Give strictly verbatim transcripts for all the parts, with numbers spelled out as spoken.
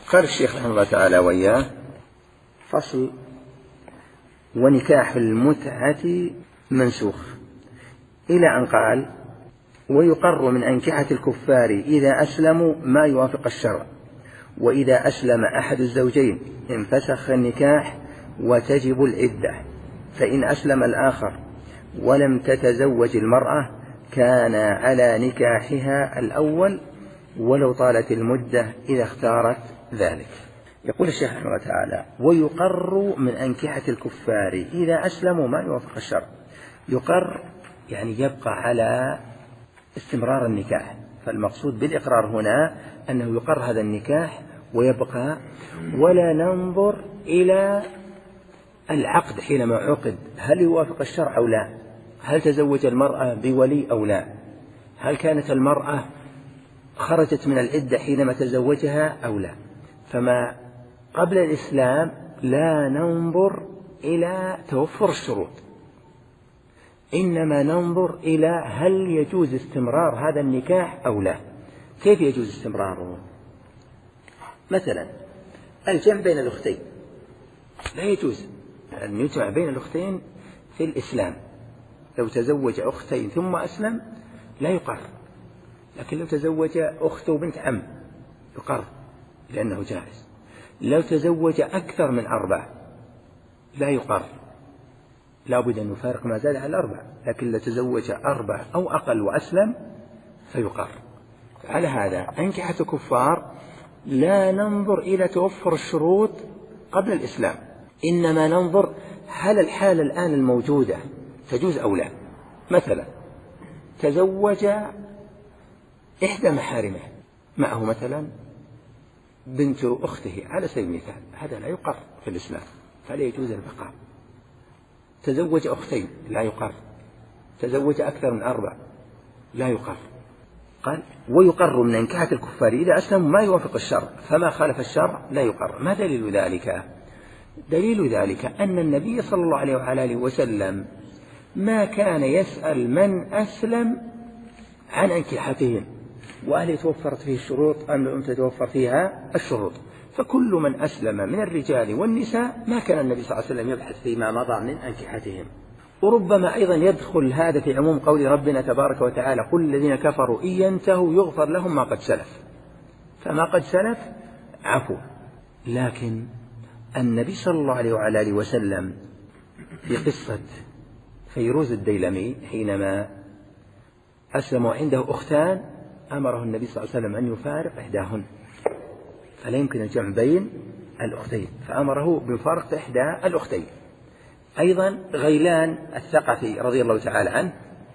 قال الشيخ رحمه الله تعالى وإياه: فصل: ونكاح المتعة منسوخ، إلى أن قال: ويقر من أنكحة الكفار إذا أسلموا ما يوافق الشرع، وإذا أسلم أحد الزوجين انفسخ النكاح وتجب العدة، فإن أسلم الآخر ولم تتزوج المرأة كان على نكاحها الأول ولو طالت المدة إذا اختارت ذلك. يقول الشيخ رحمه الله تعالى: ويقر من أنكحة الكفار إذا أسلموا ما يوافق الشرع. يقر يعني يبقى على استمرار النكاح، فالمقصود بالإقرار هنا أنه يقر هذا النكاح ويبقى، ولا ننظر إلى العقد حينما عقد هل يوافق الشرع أو لا، هل تزوج المرأة بولي أو لا، هل كانت المرأة خرجت من العدة حينما تزوجها أو لا. فما قبل الإسلام لا ننظر إلى توفر الشروط، إنما ننظر إلى هل يجوز استمرار هذا النكاح أو لا. كيف يجوز استمراره؟ مثلا الجمع بين الأختين لا يجوز أن يجمع بين الأختين في الإسلام. لو تزوج أختين ثم أسلم لا يقر، لكن لو تزوج أخت وبنت عم يقر لأنه جائز. لو تزوج أكثر من أربع لا يقر، لا بد أن يفارق ما زاد على الأربع، لكن لو تزوج أربع أو أقل وأسلم فيقر. على هذا أنكحة كفار لا ننظر إلى توفر الشروط قبل الإسلام، إنما ننظر هل الحالة الآن الموجودة تجوز أو لا. مثلا تزوج إحدى محارمه معه مثلا بنت أخته على سبيل المثال، هذا لا يقر في الإسلام فلا يجوز البقاء. تزوج أختين لا يقر، تزوج أكثر من أربع لا يقر. قال: ويقر من أنكحة الكفار إذا أسلموا ما يوافق الشرع، فما خالف الشرع لا يقر. ما دليل ذلك؟ دليل ذلك أن النبي صلى الله عليه وآله وسلم ما كان يسأل من أسلم عن أنكحتهم وهل يتوفرت فيه الشروط أم لم تتوفر فيها الشروط، فكل من أسلم من الرجال والنساء ما كان النبي صلى الله عليه وسلم يبحث فيما مضى من أنكحتهم. وربما أيضا يدخل هذا في عموم قول ربنا تبارك وتعالى: قل الذين كفروا إن ينتهوا يغفر لهم ما قد سلف. فما قد سلف عفو. لكن النبي صلى الله عليه وآله وسلم في قصة فيروز الديلمي حينما أسلموا عنده أختان أمره النبي صلى الله عليه وسلم أن يفارق إحداهن، فلا يمكن الجمع بين الأختين، فأمره بمفارقة إحدى الأختين. أيضا غيلان الثقفي رضي الله تعالى عنه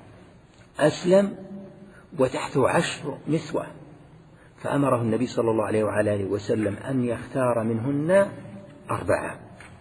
أسلم وتحته عشر نسوة، فأمره النبي صلى الله عليه وآله وسلم أن يختار منهن أربعة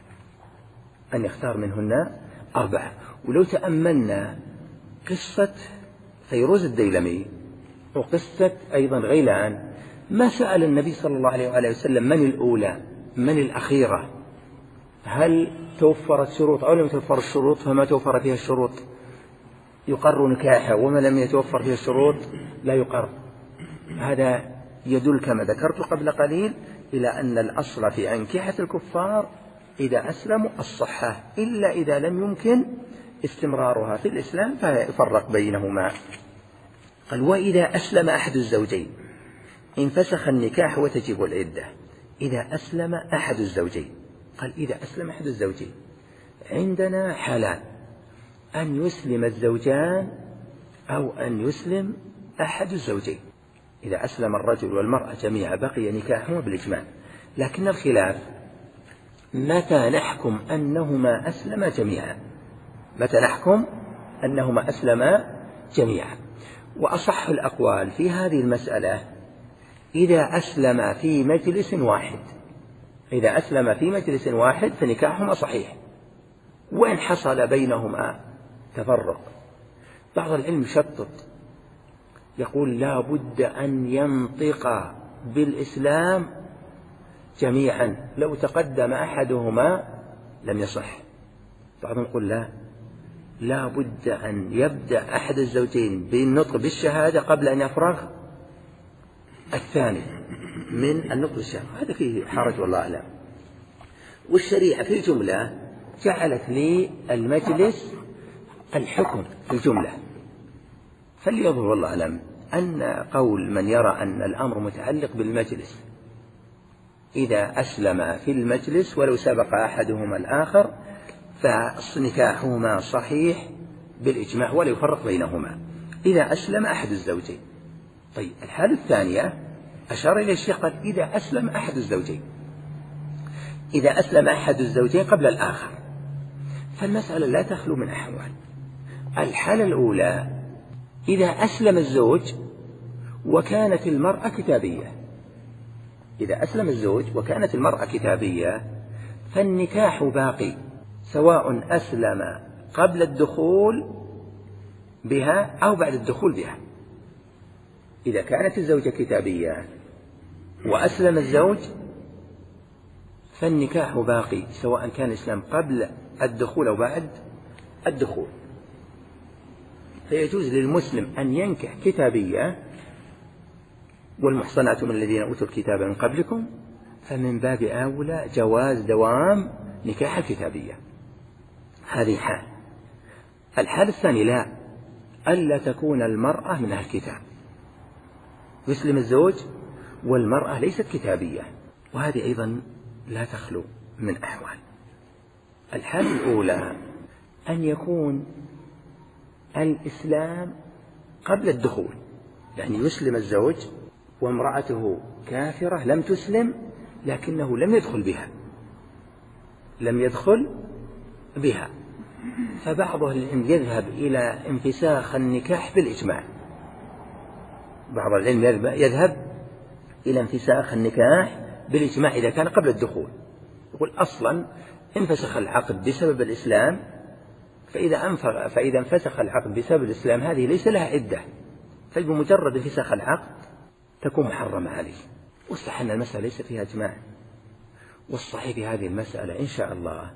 أن يختار منهن أربعة. ولو تأملنا قصة فيروز الديلمي وقصة أيضا غيلان، ما سأل النبي صلى الله عليه وآله وسلم من الأولى من الأخيرة، هل توفرت شروط أو لم توفر الشروط، فما توفر فيها الشروط يقر نكاحه، وما لم يتوفر فيها الشروط لا يقر. هذا يدل كما ذكرت قبل قليل إلى أن الأصل في أنكحة الكفار إذا أسلموا الصحة، إلا إذا لم يمكن استمرارها في الإسلام فيفرق بينهما. قال: وإذا أسلم أحد الزوجين انفسخ النكاح وتجب العدة. إذا أسلم أحد الزوجين، قال: إذا أسلم أحد الزوجين عندنا حالان: أن يسلم الزوجان أو أن يسلم أحد الزوجين. إذا أسلم الرجل والمرأة جميعا بقي نكاحهما بالإجماع، لكن الخلاف متى نحكم أنهما أسلما جميعا، متى نحكم أنهما أسلما جميعا. وأصح الأقوال في هذه المسألة إذا أسلم في مجلس واحد، إذا أسلم في مجلس واحد فنكاحهما صحيح، وإن حصل بينهما تفرق. بعض العلم شطط يقول لا بد أن ينطق بالإسلام جميعا، لو تقدم أحدهما لم يصح. بعضهم يقول لا لا بد أن يبدأ أحد الزوجين بالنطق بالشهادة قبل أن يفرغ الثاني، من النطق بالشهادة، هذا فيه حرج والله أعلم. والشريعة في الجملة جعلت للمجلس الحكم في الجملة، فليظهر والله أعلم أن قول من يرى أن الأمر متعلق بالمجلس إذا أسلم في المجلس ولو سبق أحدهما الآخر فنكاحهما صحيح بالإجماع ولا يفرق بينهما إذا أسلم أحد الزوجين. طيب الحالة الثانية أشار إلى الشيخ قال إذا أسلم أحد الزوجين، إذا أسلم أحد الزوجين قبل الآخر، فالمسألة لا تخلو من أحوال. الحالة الأولى إذا أسلم الزوج وكانت المرأة كتابية، إذا أسلم الزوج وكانت المرأة كتابية فالنكاح باقي سواء أسلم قبل الدخول بها أو بعد الدخول بها. إذا كانت الزوجة كتابية وأسلم الزوج فالنكاح باقي سواء كان الإسلام قبل الدخول أو بعد الدخول. فيجوز للمسلم أن ينكح كتابية، والمحصنات من الذين أوتوا الكتاب من قبلكم، فمن باب أولى جواز دوام نكاح الكتابية. هذه حال. الحال الثاني لا، ألا تكون المرأة من أهل الكتاب، يسلم الزوج والمرأة ليست كتابية، وهذه أيضا لا تخلو من أحوال. الحالة الأولى أن يكون الإسلام قبل الدخول، يعني يسلم الزوج وامرأته كافرة لم تسلم لكنه لم يدخل بها لم يدخل بها فبعض العلم يذهب إلى انفساخ النكاح بالإجماع، بعض العلم يذهب إلى انفساخ النكاح بالإجماع إذا كان قبل الدخول، يقول أصلا انفسخ العقد بسبب الإسلام، فإذا, فإذا انفسخ العقد بسبب الإسلام هذه ليس لها عدة، فبمجرد انفساخ العقد تكون محرمة عليه. والصحيح أن المسألة ليس فيها إجماع، والصحيح في هذه المسألة إن شاء الله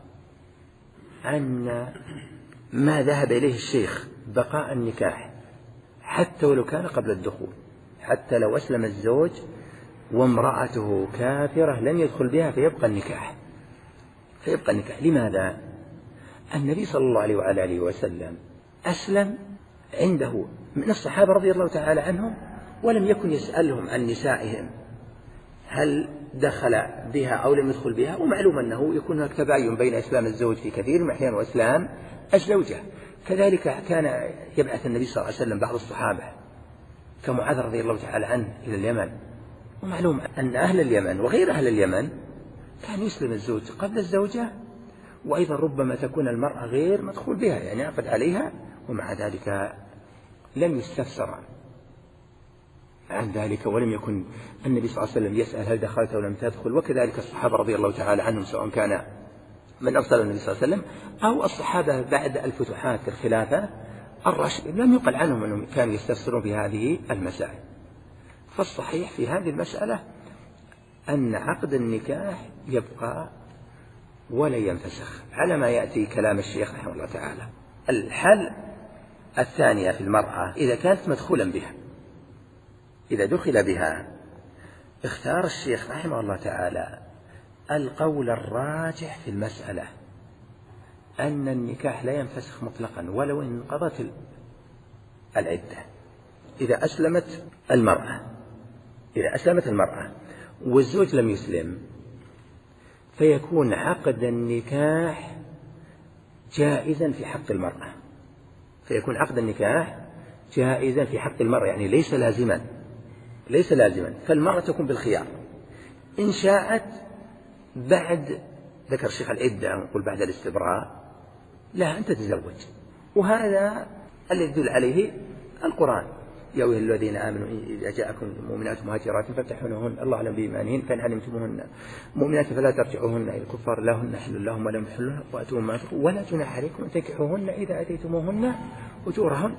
أن ما ذهب إليه الشيخ بقاء النكاح حتى ولو كان قبل الدخول، حتى لو أسلم الزوج وامرأته كافرة لم يدخل بها فيبقى النكاح فيبقى النكاح لماذا؟ النبي صلى الله عليه وعلى آله وسلم أسلم عنده من الصحابة رضي الله تعالى عنهم ولم يكن يسألهم عن نسائهم هل دخل بها أو لم يدخل بها، ومعلوم أنه يكون هناك تباين بين إسلام الزوج في كثير من الأحيان وإسلام الزوجة. كذلك كان يبعث النبي صلى الله عليه وسلم بعض الصحابة كمعاذ رضي الله تعالى عنه إلى اليمن، ومعلوم أن أهل اليمن وغير أهل اليمن كان يسلم الزوج قبل الزوجة، وأيضا ربما تكون المرأة غير مدخول بها يعني عقد عليها، ومع ذلك لم يستفسر عن ذلك ولم يكن النبي صلى الله عليه وسلم يسأل هل دخلت أو لم تدخل. وكذلك الصحابة رضي الله تعالى عنهم سواء كان من أفضل النبي صلى الله عليه وسلم أو الصحابة بعد الفتوحات الخلافة الراشدين لم يقل عنهم أنهم كانوا يستفسرون في هذه المسائل. فالصحيح في هذه المسألة أن عقد النكاح يبقى ولا ينفسخ على ما يأتي كلام الشيخ رحمه الله تعالى. الحل الثانية في المرأة إذا كانت مدخولا بها، إذا دخل بها اختار الشيخ رحمه الله تعالى القول الراجح في المسألة أن النكاح لا ينفسخ مطلقا ولو إن انقضت العدة. إذا أسلمت المرأة إذا أسلمت المرأة والزوج لم يسلم فيكون عقد النكاح جائزا في حق المرأة فيكون عقد النكاح جائزا في حق المرأة يعني ليس لازما ليس لازما فالمرأة تكون بالخيار إن شاءت بعد ذكر الشيخ العدة نقول بعد الاستبراء لا أن تتزوج، وهذا الذي يدل عليه القرآن يا أيها الذين آمنوا إذا جاءكم مؤمنات مهاجرات فامتحنوهن الله أعلم بإيمانهن فإن علمتموهن مؤمنات فلا ترجعوهن إلى الكفار لهن حل لهم ولم يحلن وأتوهم ما تقوا ولا جناح عليكم أن تنكحوهن إذا أتيتموهن أجورهن.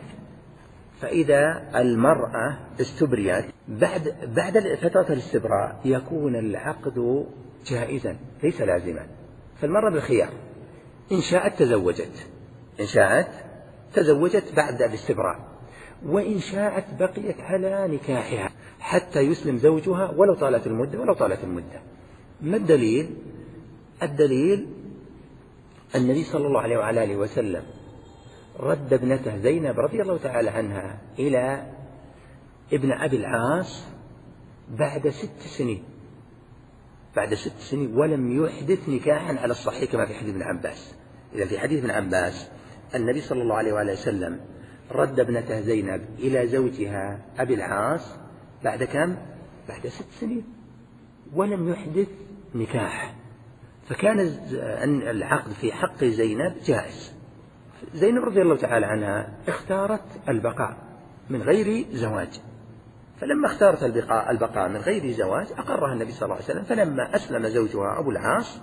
فإذا المرأة استبريت بعد بعد فترة الاستبراء يكون العقد جائزا ليس لازما، فالمرأة بالخيار إن شاءت تزوجت إن شاءت تزوجت بعد الاستبراء، وإن شاءت بقيت على نكاحها حتى يسلم زوجها ولو طالت المدة ولو طالت المدة. ما الدليل؟ الدليل النبي صلى الله عليه وعلى آله وسلم رد ابنته زينب رضي الله تعالى عنها إلى ابن أبي العاص بعد ست سنين بعد ست سنين ولم يحدث نكاحا على الصحيح كما في حديث ابن عباس. إذا في حديث ابن عباس النبي صلى الله عليه وآله وسلم رد ابنته زينب إلى زوجها أبي العاص بعد كم؟ بعد ست سنين ولم يحدث نكاح، فكان العقد في حق زينب جائز. زينب رضي الله تعالى عنها اختارت البقاء من غير زواج، فلما اختارت البقاء, البقاء من غير زواج أقرها النبي صلى الله عليه وسلم، فلما أسلم زوجها أبو العاص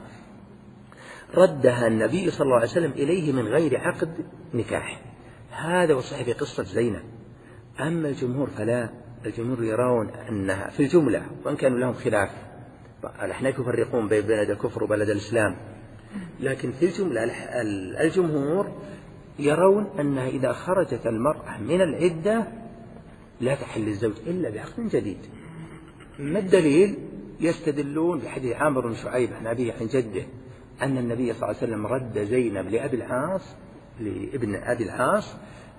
ردها النبي صلى الله عليه وسلم إليه من غير عقد نكاح. هذا وصحيح في قصة زينب. أما الجمهور فلا، الجمهور يرون أنها في الجملة وإن كانوا لهم خلاف، الأحناف يفرقون بين بلد الكفر وبلد الإسلام، لكن في الجملة الجمهور يرون أنها إذا خرجت المرأة من العدة لا تحل الزوج إلا بعقد جديد. ما الدليل؟ يستدلون بحديث عامر بن شعيب عن أبيه عن جده أن النبي صلى الله عليه وسلم رد زينب لأبي العاص لابن أبي العاص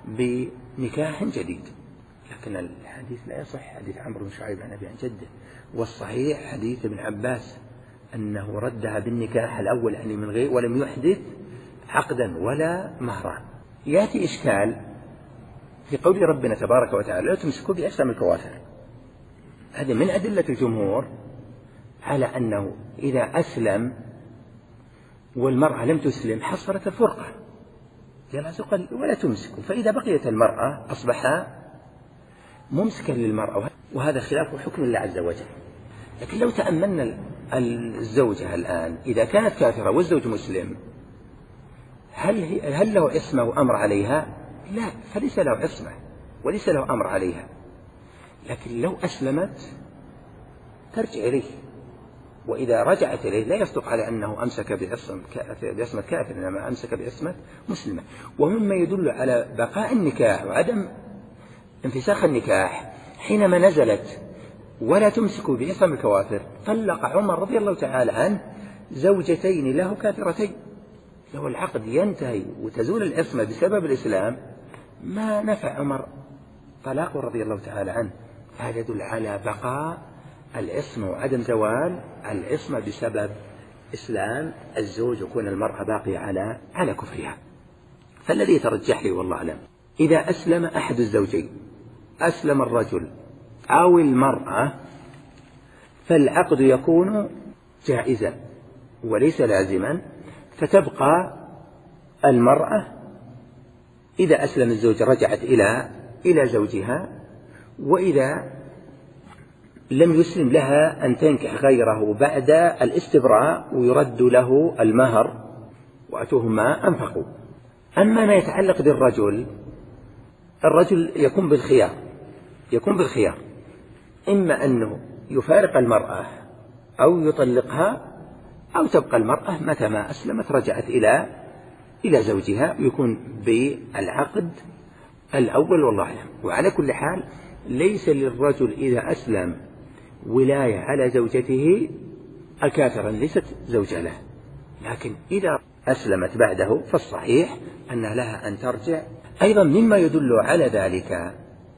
بنكاح جديد، لكن الحديث لا يصح، حديث عامر بن شعيب عن أبيه عن جده. والصحيح حديث ابن عباس أنه ردها بالنكاح الأول يعني من غير ولم يحدث عقدا ولا مهرا. يأتي إشكال في قول ربنا تبارك وتعالى لا تمسكوا بأجسام الكوافر. هذا من أدلة الجمهور على أنه إذا أسلم والمرأة لم تسلم حصلت الفرقة، قال ولا تمسكوا، فإذا بقيت المرأة أصبح ممسكا للمرأة، وهذا خلاف حكم الله عز وجل. لكن لو تأملنا الزوجة الآن إذا كانت كافرة والزوج مسلم، هل, هل له عصمة وأمر عليها؟ لا، فليس له عصمة وليس له أمر عليها. لكن لو أسلمت ترجع إليه، وإذا رجعت إليه لا يصدق على أنه أمسك بعصمة كافر، إنما أمسك بعصمة مسلمة. ومما يدل على بقاء النكاح وعدم انفساخ النكاح حينما نزلت ولا تمسكوا بعصم الكوافر طلق عمر رضي الله تعالى عنه زوجتين له كافرتين. لو العقد ينتهي وتزول العصمة بسبب الإسلام ما نفع عمر طلاقه رضي الله تعالى عنه. هذا يدل على بقاء العصمة وعدم زوال العصمة بسبب إسلام الزوج وكون المرأة باقية على على كفرها. فالذي يترجح لي والله أعلم إذا أسلم أحد الزوجين، أسلم الرجل أو المرأة، فالعقد يكون جائزا وليس لازما، فتبقى المرأة إذا أسلم الزوج رجعت إلى إلى زوجها، وإذا لم يسلم لها أن تنكح غيره بعد الاستبراء ويرد له المهر وأتوهم ما أنفقوا. أما ما يتعلق بالرجل، الرجل يكون بالخيار يكون بالخيار إما أنه يفارق المرأة أو يطلقها، أو تبقى المرأة متى ما أسلمت رجعت إلى إلى زوجها ويكون بالعقد الأول والله أعلم. وعلى كل حال ليس للرجل إذا أسلم ولاية على زوجته الكافرة ليست زوجة له، لكن إذا أسلمت بعده فالصحيح أن لها أن ترجع. أيضا مما يدل على ذلك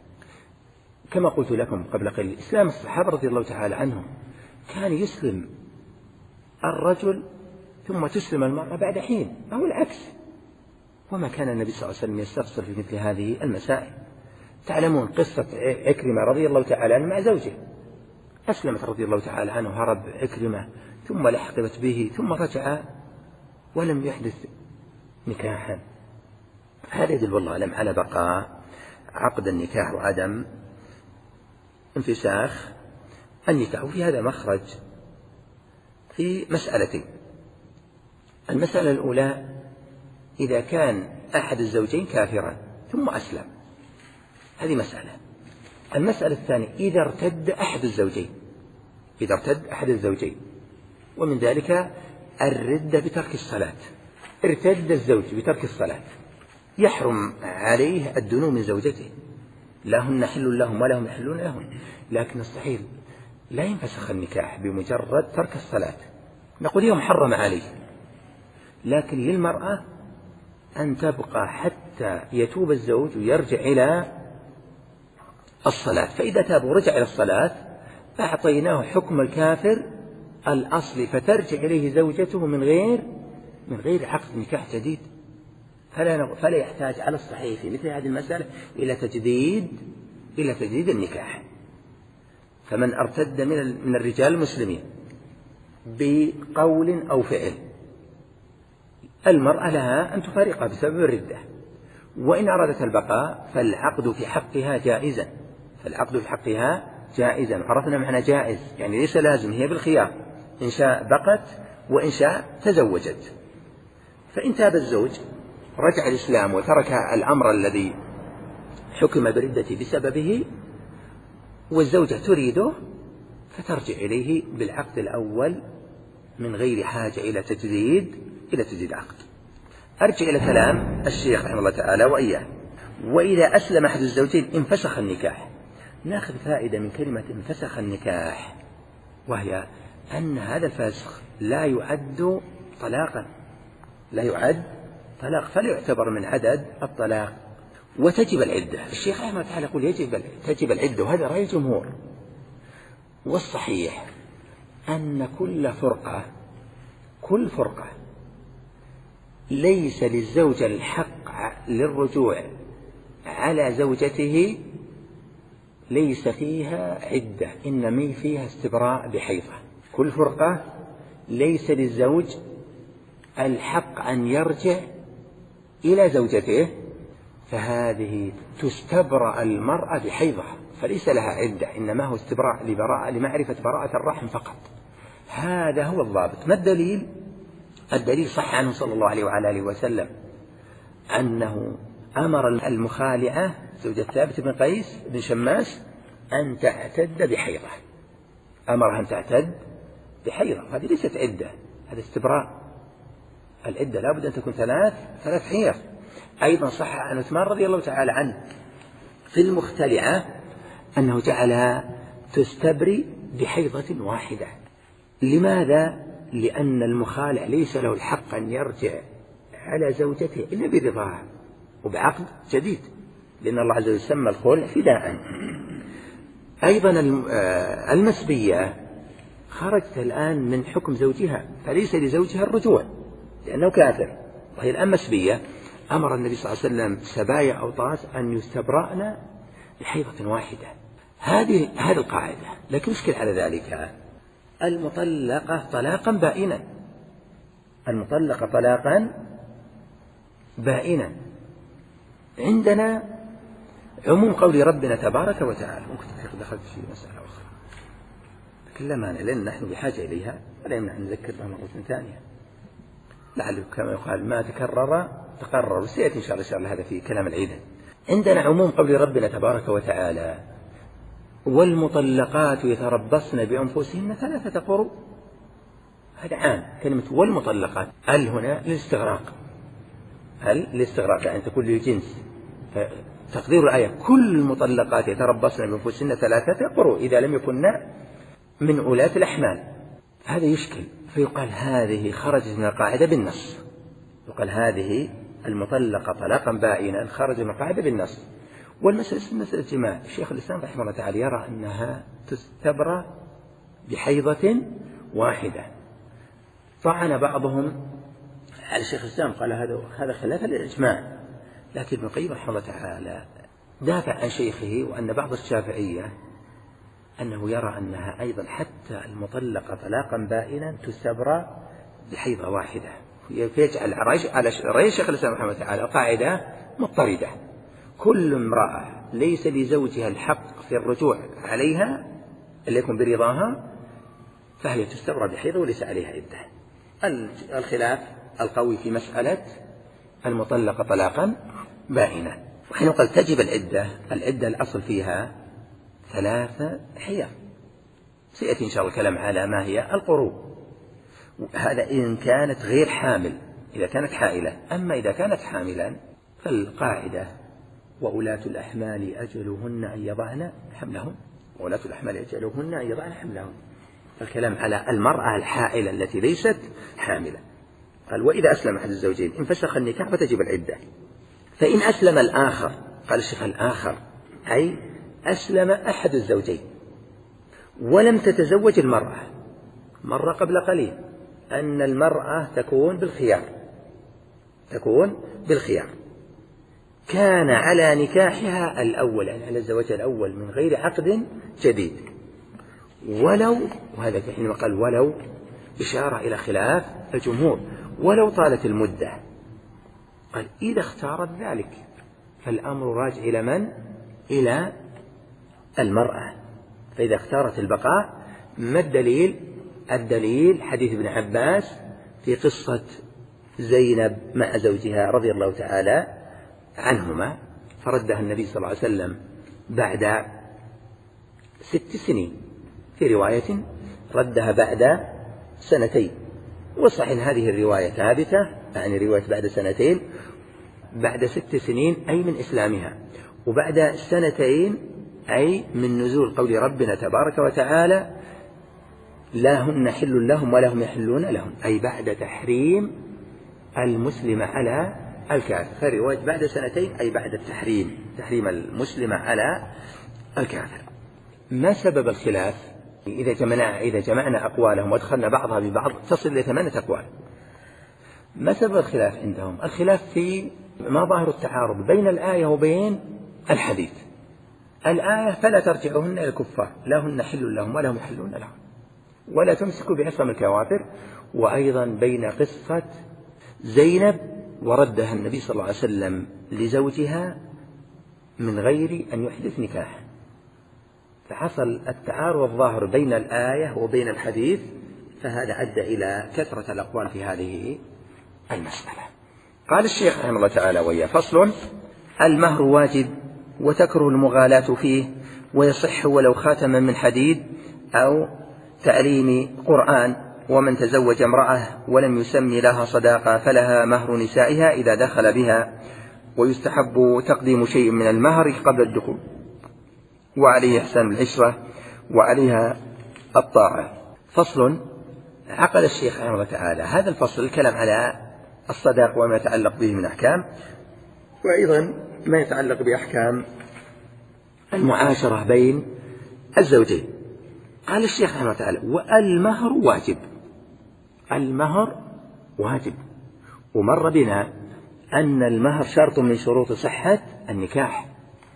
كما قلت لكم قبل قليل إسلام الصحابة رضي الله تعالى عنهم، كان يسلم الرجل ثم تسلم المرأة بعد حين أو العكس، وما كان النبي صلى الله عليه وسلم يستفسر في مثل هذه المسائل. تعلمون قصة عكرمة رضي الله تعالى عنه مع زوجه، أسلمت رضي الله تعالى عنه هرب عكرمة ثم لحقت به ثم رجع ولم يحدث نكاحا. هذا يدل والله أعلم على بقاء عقد النكاح وعدم انفساخ النكاح. وفي هذا مخرج في مسألتين. المسألة الأولى إذا كان أحد الزوجين كافرا ثم أسلم، هذه مسألة. المسألة الثانية إذا ارتد أحد الزوجين إذا ارتد أحد الزوجين ومن ذلك الردة بترك الصلاة. ارتد الزوج بترك الصلاة يحرم عليه الدنو من زوجته، لا هن حل لهم ولا هم يحلون لهم. لكن الصحيح لا ينفسخ النكاح بمجرد ترك الصلاة، نقول يوم حرم عليه، لكن للمرأة أن تبقى حتى يتوب الزوج ويرجع إلى الصلاة، فإذا تاب ورجع إلى الصلاة أعطيناه حكم الكافر الأصلي، فترجع إليه زوجته من غير من غير عقد نكاح جديد. فلا فلا يحتاج على الصحيح في مثل هذه المسألة إلى تجديد إلى تجديد النكاح. فمن ارتد من من الرجال المسلمين بقول أو فعل، المرأة لها أن تفارقها بسبب الردة، وإن أرادت البقاء فالعقد في حقها جائزا فالعقد في حقها جائزا عرفنا معنى جائز، يعني ليس لازم، هي بالخيار، إن شاء بقت وإن شاء تزوجت. فإن تاب الزوج رجع الإسلام وترك الأمر الذي حكم بالردة بسببه والزوجة تريده، فترجع إليه بالعقد الأول من غير حاجة إلى تجديد إلى تجديد عقد. أرجع إلى كلام الشيخ رحمه الله تعالى وإياه. وإذا أسلم أحد الزوجين انفسخ النكاح. نأخذ فائدة من كلمة انفسخ النكاح، وهي أن هذا الفسخ لا يعد طلاقا لا يعد طلاق، فلا يعتبر من عدد الطلاق، وتجب العدة. الشيخ رحمه الله تعالى يقول يجب تجب العدة، وهذا رأي الجمهور. والصحيح أن كل فرقة كل فرقة ليس للزوج الحق للرجوع على زوجته ليس فيها عدة، إنما فيها استبراء بحيضة. كل فرقة ليس للزوج الحق أن يرجع إلى زوجته، فهذه تستبرأ المرأة بحيضة، فليس لها عدة، إنما هو استبراء لبراءة لمعرفة براءة الرحم فقط. هذا هو الضابط. ما الدليل؟ الدليل صح عنه صلى الله عليه وعلى آله وسلم أنه أمر المخالعة زوجة ثابت بن قيس بن شماس أن تعتد بحيضة، أمرها أن تعتد بحيضة. هذه ليست عدة، هذا استبراء. العدة لا بد أن تكون ثلاث ثلاث حيض. أيضا صح عن عثمان رضي الله تعالى عنه في المختلعة أنه جعلها تستبري بحيضة واحدة. لماذا؟ لأن المخالع ليس له الحق أن يرجع على زوجته إلا برضاها وبعقد جديد، لأن الله عز وجل سمى الخلع فداء. أيضا المسبية خرجت الآن من حكم زوجها، فليس لزوجها الرجوع لأنه كافر، وهي الآن مسبية. أمر النبي صلى الله عليه وسلم سبايا أوطاس أن يستبرأن بحيضة واحدة. هذه هذه القاعدة. لكن مشكل على ذلك المطلقة طلاقا بائنا المطلقة طلاقا بائنا عندنا عموم قول ربنا تبارك وتعالى. ممكن دخلت في مسألة أخرى لكن لا مانع، لأن نحن بحاجة إليها ولا يمنع أن نذكرها مرة ثانية لعله كما يقال ما تكرر تقرر، وسيأتي إن شاء الله إن شاء الله هذا في كلام العيد. عندنا عموم قول ربنا تبارك وتعالى والمطلقات يتربصن بأنفسهن ثلاثة قروء. هذا عام، كلمة والمطلقات ال هنا للاستغراق، ال للاستغراق يعني تكون للجنس. تقدير الآية كل المطلقات يتربصن بأنفسهن ثلاثة قروء إذا لم يكن من أولاة الأحمال. هذا يشكل، فيقال هذه خرجت من القاعدة بالنص، يقال هذه المطلقة طلاقا بائنا خرج من القاعدة بالنص. والمسألة مسألة جماع. الشيخ الإسلام رحمه الله تعالى يرى أنها تستبرأ بحيضة واحدة. طعن بعضهم على الشيخ الإسلام قال هذا هذا خلاف للإجماع، لكن ابن القيم رحمه الله تعالى دافع عن شيخه وأن بعض الشافعية أنه يرى أنها أيضا حتى المطلقة طلاقا بائنا تستبرأ بحيضة واحدة، فيجعل على رأي الشيخ الإسلام رحمه الله تعالى قاعدة مضطردة. كل امرأة ليس لزوجها الحق في الرجوع عليها اللي يكون برضاها فهي تستبرأ بحيضة وليس عليها عدة. الخلاف القوي في مسألة المطلقة طلاقا بائنا. وحين قال تجب العدة، العدة الأصل فيها ثلاثة حيض، سيأتي إن شاء الله الكلام على ما هي القروء. هذا إن كانت غير حامل، إذا كانت حائلة. أما إذا كانت حاملا فالقاعدة وأولاة الأحمال أجلهن أن يضعن حملهن، وأولاة الأحمال أجلهن أن يضعن حملهن. الكلام على المرأة الحائلة التي ليست حاملة. قال وإذا أسلم أحد الزوجين انفسخ النكاح فتجب العدة. فإن أسلم الآخر، قال الشيخ الآخر أي أسلم أحد الزوجين ولم تتزوج المرأة، مر قبل قليل أن المرأة تكون بالخيار، تكون بالخيار، كان على نكاحها الأول، يعني على الزواج الأول من غير عقد جديد، ولو، وهذا حينما قال ولو إشارة إلى خلاف الجمهور، ولو طالت المدة. قال إذا اختارت ذلك فالأمر راجع إلى من؟ إلى المرأة. فإذا اختارت البقاء، ما الدليل؟ الدليل حديث ابن عباس في قصة زينب مع زوجها رضي الله تعالى عنهما، فردها النبي صلى الله عليه وسلم بعد ست سنين، في رواية ردها بعد سنتين، وصحيح هذه الرواية ثابتة، يعني رواية بعد سنتين، بعد ست سنين أي من إسلامها، وبعد سنتين أي من نزول قول ربنا تبارك وتعالى لا هن حل لهم ولا هم يحلون لهم، أي بعد تحريم المسلم على الكافر. فرواية بعد سنتين أي بعد التحريم، تحريم المسلم على الكافر. ما سبب الخلاف؟ إذا جمعنا, إذا جمعنا أقوالهم وادخلنا بعضها ببعض تصل إلى ثمانية أقوال. ما سبب الخلاف عندهم؟ الخلاف في ما ظاهر التعارض بين الآية وبين الحديث. الآية فلا ترجعوهن إلى الكفار لا هن حل لهم ولا هم يحلون لهم ولا تمسكوا بعصم الكوافر، وأيضا بين قصة زينب وردها النبي صلى الله عليه وسلم لزوجها من غير أن يحدث نكاح. فحصل التعارض الظاهر بين الآية وبين الحديث، فهذا أدى إلى كثرة الأقوال في هذه المسألة. قال الشيخ رحمه الله تعالى وهي فصل: المهر واجب وتكره المغالاة فيه، ويصح ولو خاتما من حديد أو تعليم قرآن. ومن تزوج امرأة ولم يسمي لها صداقة فلها مهر نسائها إذا دخل بها، ويستحب تقديم شيء من المهر قبل الدخول، وعليه إحسان العشرة وعليها الطاعة. فصل. عقد الشيخ رحمه الله تعالى هذا الفصل الكلام على الصداق وما يتعلق به من أحكام، وأيضا ما يتعلق بأحكام المعاشرة بين الزوجين. قال الشيخ رحمه الله تعالى: والمهر واجب. المهر واجب، ومر بنا أن المهر شرط من شروط صحة النكاح،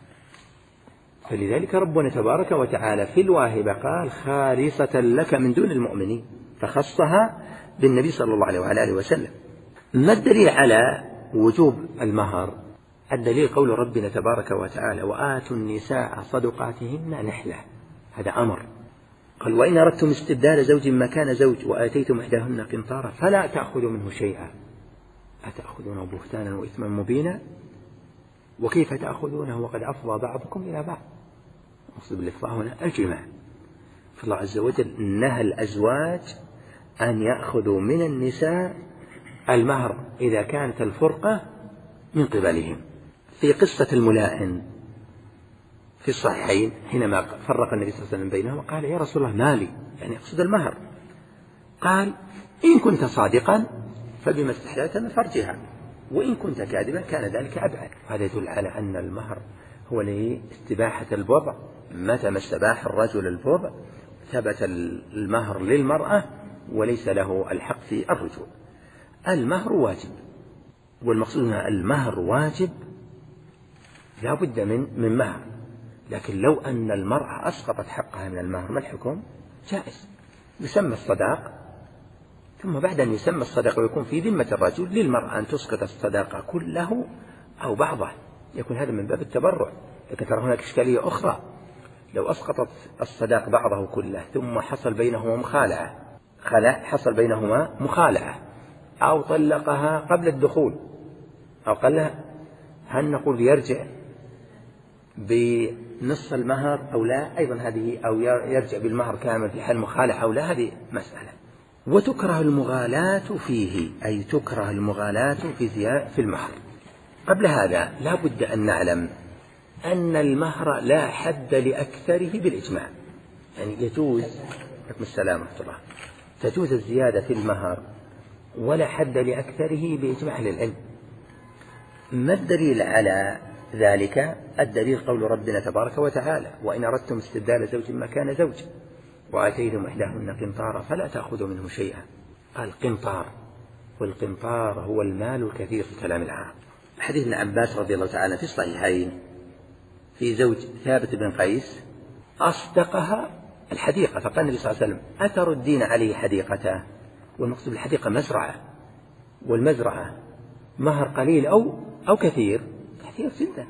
فلذلك ربنا تبارك وتعالى في الواهبة قال: خالصة لك من دون المؤمنين، فخصها بالنبي صلى الله عليه وعلى آله وسلم. ما الدليل على وجوب المهر؟ الدليل قول ربنا تبارك وتعالى: وآتوا النساء صدقاتهن نحلة. هذا أمر. قال: وإن أردتم استبدال زوج مكان زوج وآتيتم إحداهن قنطارا فلا تأخذوا منه شيئا أتأخذونه بهتانا وإثما مبينا وكيف تأخذونه وقد أفضى بعضكم إلى بعض. أقصد بالإفضاء هنا الجماع. فالله عز وجل نهى الأزواج أن يأخذوا من النساء المهر إذا كانت الفرقة من قبلهم. في قصة الملائن في الصحيحين حينما فرق النبي صلى الله عليه وسلم بينهم قال: يا رسول الله مالي، يعني أقصد المهر. قال: إن كنت صادقا فبما استحللت من فرجها، وإن كنت كاذبا كان ذلك أبعد. هذا يدل على أن المهر هو لاستباحة البضع، متى ما استباح الرجل البضع ثبت المهر للمرأة وليس له الحق في الرجوع. المهر واجب، والمقصود هنا المهر واجب لا بد من من مهر، لكن لو أن المرأة أسقطت حقها من المهر ما الحكم؟ جائز، يسمى الصداق، ثم بعد أن يسمى الصداق ويكون في ذمة الرجل للمرأة أن تسقط الصداق كله أو بعضه، يكون هذا من باب التبرع. لكن ترى هناك إشكالية أخرى: لو أسقطت الصداق بعضه كله ثم حصل بينهما مخالعة حصل بينهما مخالعة أو طلقها قبل الدخول أو قال لها، هل نقول يرجع بنصف المهر أو لا؟ أيضا هذه، أو يرجع بالمهر كامل في حال مخالعة أو لا؟ هذه مسألة. وتكره المغالاة فيه، أي تكره المغالاة في زيادة في المهر. قبل هذا لا بد أن نعلم أن المهر لا حد لأكثره بالإجماع، يعني يجوز، حكم السلام ورحمة الله، تجوز الزيادة في المهر ولا حد لأكثره بإجماع أهل العلم. ما الدليل على ذلك؟ الدليل قول ربنا تبارك وتعالى: وإن أردتم استبدال زوج مكان زوج وآتيتم إحداهن قنطارا فلا تأخذوا منه شيئا. القنطار، والقنطار هو المال الكثير في كلام العرب. حديث ابن عباس رضي الله تعالى في الصحيحين في زوج ثابت بن قيس أصدقها الحديقة، فقال النبي صلى الله عليه وسلم: أتردين عليه حديقته؟ والمقصود بالحديقة مزرعة، والمزرعة مهر قليل أو أو كثير كثير جدا.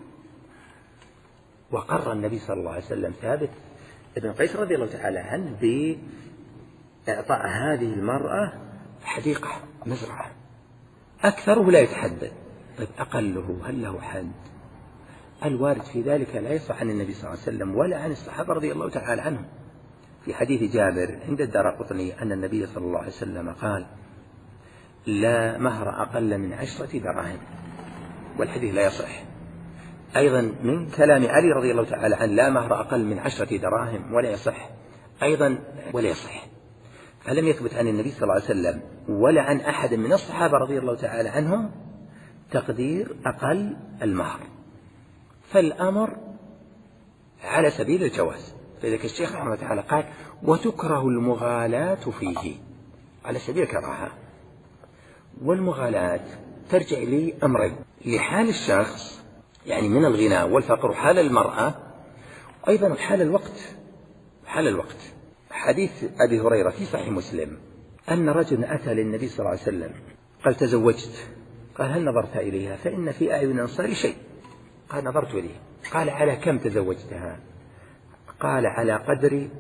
وقر النبي صلى الله عليه وسلم ثابت بن قيس رضي الله تعالى عنه بإعطاء هذه المرأة حديقة مزرعة، أكثره لا يتحدد. طيب أقله هل له حد؟ الوارد في ذلك لا يصح عن النبي صلى الله عليه وسلم ولا عن الصحابة رضي الله تعالى عنهم. في حديث جابر عند الدارقطني أن النبي صلى الله عليه وسلم قال: لا مهر أقل من عشرة دراهم، والحديث لا يصح. أيضا من كلام علي رضي الله تعالى عنه: لا مهر أقل من عشرة دراهم، ولا يصح أيضا ولا يصح. فلم يثبت عن النبي صلى الله عليه وسلم ولا عن أحد من الصحابة رضي الله تعالى عنهم تقدير أقل المهر، فالأمر على سبيل الجواز. فذلك الشيخ رحمه الله تعالى قال: وتكره المغالاة فيه، على سبيل الكراهة. والمغالاة ترجع إلى أمرين: لحال الشخص يعني من الغنى والفقر، حال المرأة، أيضا حال الوقت. حال الوقت حديث أبي هريرة في صحيح مسلم أن رجل أتى للنبي صلى الله عليه وسلم قال: تزوجت. قال: هل نظرت إليها؟ فإن في أعين الأنصار شيء. قال: نظرت إليها. قال: على كم تزوجتها؟ قال: على قدر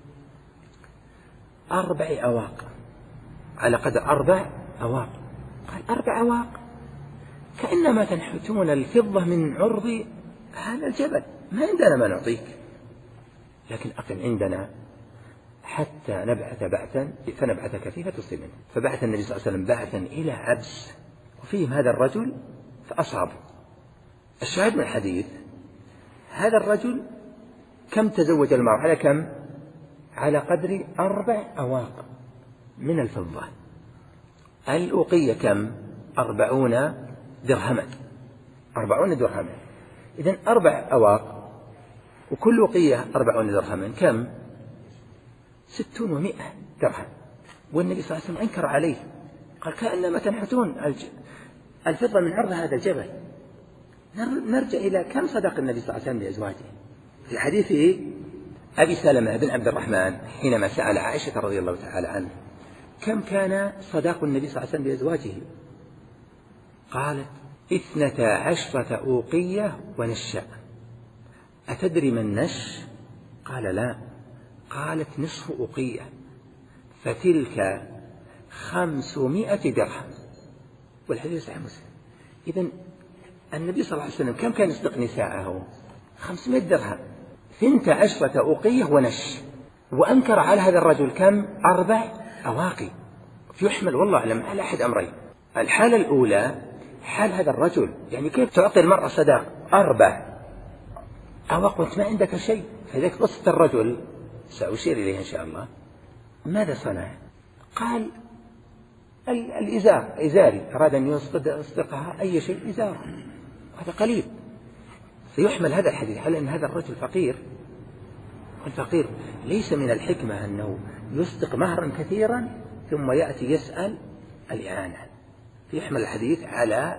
أربع أواق. على قدر أربع أواق. قال: أربع أواق؟ كأنما تنحتون الفضة من عرض هذا الجبل، ما عندنا ما نعطيك، لكن أقم عندنا حتى نبعث بعثا فنبعثك فيه فتصل منه. فبعث النبي صلى الله عليه وسلم بعثا إلى عبس وفيهم هذا الرجل فأصابه. الشاهد من الحديث: هذا الرجل كم تزوج المرأة؟ على كم؟ على قدر أربع أواق من الفضة. الأوقية كم؟ أربعون درهما. أربعون درهما. إذن أربع أواق وكل أوقية أربعون درهما كم؟ ستون ومائة درهم. والنبي صلى الله عليه وسلم أنكر عليه، قال: كأنما تنحتون الفضة من عرض هذا الجبل. نرجع إلى كم صدق النبي صلى الله عليه وسلم لأزواجه. في حديث أبي سلمة بن عبد الرحمن حينما سأل عائشة رضي الله تعالى عنه: كم كان صداق النبي صلى الله عليه وسلم لأزواجه؟ قالت: اثنتا عشرة أوقية ونشاء. أتدري ما النش؟ قال: لا. قالت: نصف أوقية، فتلك خمسمائة درهم. والحديث صحيح مسلم. إذن النبي صلى الله عليه وسلم كم كان يصدق نساءه؟ خمسمائة درهم، ثنت عشرة أوقية ونش. وأنكر على هذا الرجل كم؟ أربع أواقي. يحمل والله أعلم على أحد أمرين: الحالة الأولى حال هذا الرجل، يعني كيف تعطي المرأة صداق أربع أواق وأنت ما عندك شيء؟ فإذا بسط الرجل، سأشير إليه إن شاء الله، ماذا صنع؟ قال: الإزار إزاري، أراد أن يصدقها أي شيء إزار، هذا قليل. فيحمل هذا الحديث على أن هذا الرجل فقير، والفقير ليس من الحكمة أنه يصدق مهرا كثيرا ثم يأتي يسأل الإعانة. فيحمل الحديث على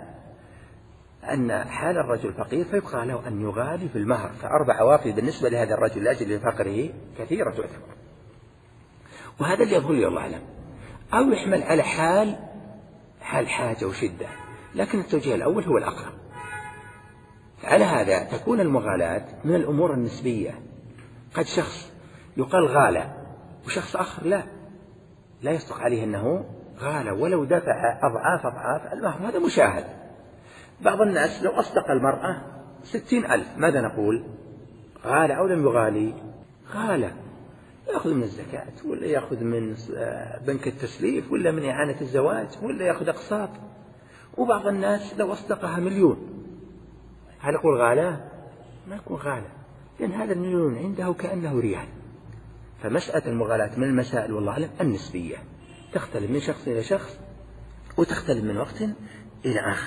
أن حال الرجل فقير فيقرأ له أن يغالي في المهر، فأربع أواقي بالنسبة لهذا الرجل لأجل فقره كثيرة تعتبر. وهذا اللي يظهر لي الله أعلم. أو يحمل على حال حال حاجة وشدة، لكن التوجيه الأول هو الأقرب. على هذا تكون المغالاة من الأمور النسبية. قد شخص يقال غالى وشخص آخر لا لا يصدق عليه أنه غالى ولو دفع أضعاف أضعاف المهر، هذا مشاهد. بعض الناس لو أصدق المرأة ستين ألف ماذا نقول؟ غالى أو لم يغالي؟ غالى، يأخذ من الزكاة ولا يأخذ من بنك التسليف ولا من إعانة الزواج ولا يأخذ أقساط. وبعض الناس لو أصدقها مليون هل نقول غالى؟ ما يكون غالة، لأن هذا المليون عنده كأنه ريال. فمسألة المغالاة من المسائل والله أعلم النسبية، تختلف من شخص إلى شخص وتختلف من وقت إلى آخر.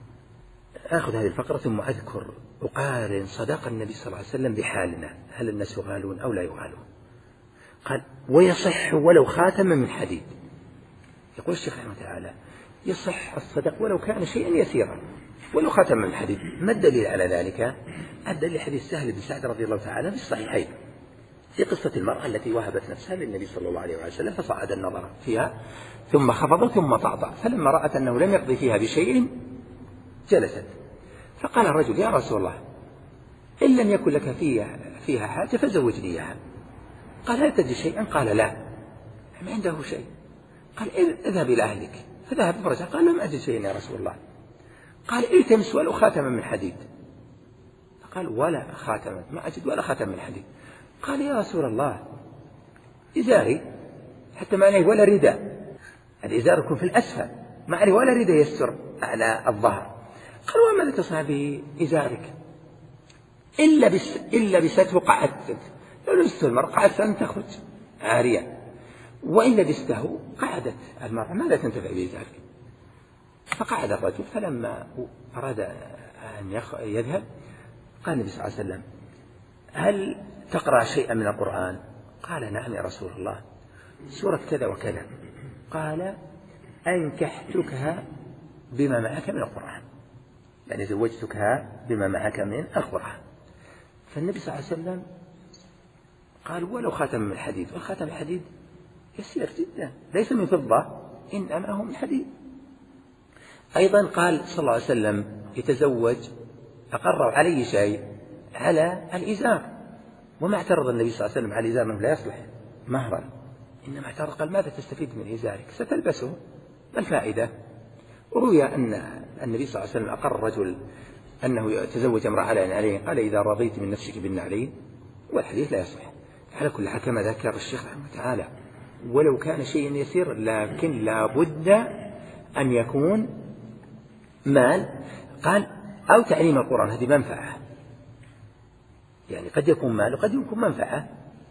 آخذ هذه الفقرة ثم أذكر أقارن صداق النبي صلى الله عليه وسلم بحالنا، هل الناس يغالون أو لا يغالون؟ قال ويصح ولو خاتما من حديد. يقول الشيخ رحمه الله تعالى يصح الصدق ولو كان شيئا يسيرا ولو خاتما من حديد. ما الدليل على ذلك؟ الدليل حديث سهل بن سعد رضي الله تعالى في الصحيحين في قصة المرأة التي وهبت نفسها للنبي صلى الله عليه وسلم فصعد النظر فيها ثم خفض ثم طعطع، فلما رأت أنه لم يقضي فيها بشيء جلست. فقال الرجل يا رسول الله إن لم يكن لك فيها, فيها حاجة فزوجني إياها. قال هل تجد شيئا؟ قال لا ما عنده شيء. قال اذهب إلى أهلك. فذهب فرجع قال لم أجد شيئا يا رسول الله. قال التمس ولو خاتما من حديد. فقال ولا خاتما، ما أجد ولا خاتم من حديد. قال يا رسول الله إزاري، حتى ما عليه ولا رداء، الإزار يكون في الأسفل، ما عليه ولا رداء يستر على الظهر. قال وماذا تصنع بإزارك؟ إلا بس إلا بسته قعدت، لو لبسته المرأة قعدت أن تخرج عارية، وإن لبسته قعدت المرأة ماذا تنتفع بإزارك؟ فقعد الرجل. فلما أراد أن يذهب قال النبي صلى الله عليه وسلم هل تقرأ شيئا من القرآن؟ قال نعم يا رسول الله سورة كذا وكذا. قال أنكحتكها بما معك من القرآن، يعني زوجتكها بما معك من القرآن. فالنبي صلى الله عليه وسلم قال ولو خاتم من الحديد، والخاتم الحديد يسير جدا ليس من فضة إنما هو من حديد. أيضا قال صلى الله عليه وسلم يتزوج أقر عليه شيء على الإزار، وما اعترض النبي صلى الله عليه وسلم على الإزار أنه لا يصلح مهرا، إنما اعترض قال ماذا تستفيد من إزارك؟ ستلبسه، ما الفائدة؟ وروي أن النبي صلى الله عليه وسلم أقر الرجل أنه يتزوج امرأة على عليه، قال إذا رضيت من نفسك بالنعلين، والحديث لا يصلح. على كل حال كما ذكر الشيخ رحمه الله تعالى ولو كان شيء يسير لكن لا بد أن يكون مال. قال أو تعليم القرآن، هذه منفعة، يعني قد يكون مال وقد يكون منفعة.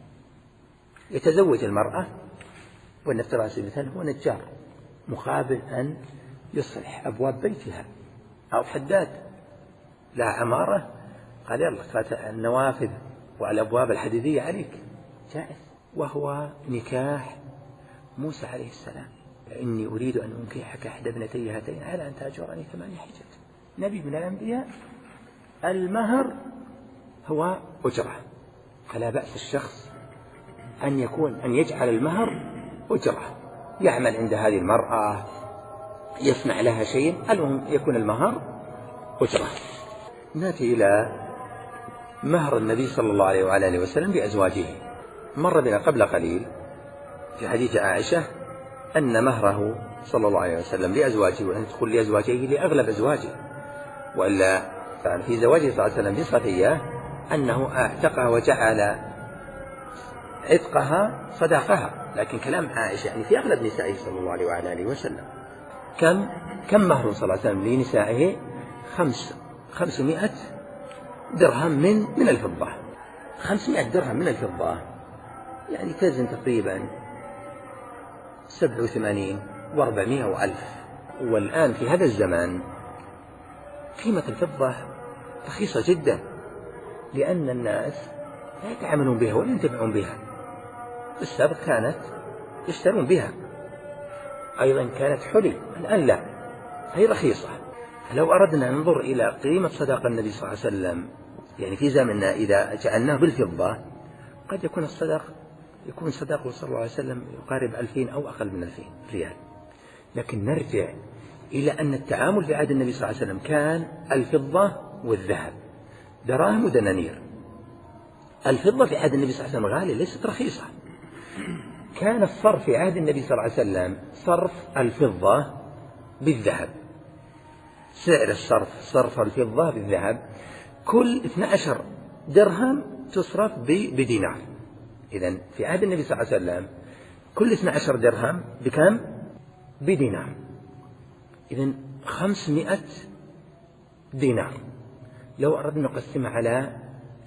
يتزوج المرأة ونفترض مثلا هو نجار مقابل أن يصلح أبواب بيتها، أو حداد لا عمارة قال يلا النوافذ والأبواب الحديدية عليك، جائز. وهو نكاح موسى عليه السلام، إني أريد أن أنكحك إحدى ابنتي هاتين على أن تأجرني ثمانية حجج. نبي من الأنبياء المهر هو أجرة، فلا بأس الشخص أن يكون أن يجعل المهر أجرة، يعمل عند هذه المرأة يصنع لها شيء، المهم يكون المهر أجرة. نأتي إلى مهر النبي صلى الله عليه وعلى آله وسلم بأزواجه. مر بنا قبل قليل في حديث عائشة أن مهره صلى الله عليه وسلم لأزواجه، وأن تقول لأزواجه لأغلب أزواجه، وإلا في زواجه صلى الله عليه وسلم بصفية أنه اعتقها وجعل عتقها صداقها، لكن كلام عائشة يعني في أغلب نسائه صلى الله عليه وعلى آله وسلم. كم كم مهر صلى الله عليه وسلم لنسائه؟ خمس خمسمائة درهم من من الفضة. خمسمائة درهم من الفضة يعني تزن تقريبا سبع وثمانين وأربعمائة وألف. والآن في هذا الزمان قيمة الفضة رخيصة جدا، لأن الناس لا يتعاملون بها ولا ينتفعون بها. السابق كانت يشترون بها، أيضا كانت حلي، الآن لا، هي رخيصة. لو أردنا أن ننظر إلى قيمة صداق النبي صلى الله عليه وسلم يعني في زمننا إذا جعلناه بالفضة قد يكون الصداق يكون صداقه صلى الله عليه وسلم يقارب ألفين أو أقل من ألفين ريال. لكن نرجع إلى أن التعامل في عهد النبي صلى الله عليه وسلم كان الفضة والذهب دراهم ودنانير. الفضة في عهد النبي صلى الله عليه وسلم غالية ليست رخيصة. كان الصرف في عهد النبي صلى الله عليه وسلم صرف الفضة بالذهب، سعر الصرف صرف الفضة بالذهب كل اثني عشر درهم تصرف بدينار. إذن في عهد النبي صلى الله عليه وسلم كل اثني عشر درهم بكم؟ بدينار. إذن خمسمائة دينار لو أردنا نقسمها على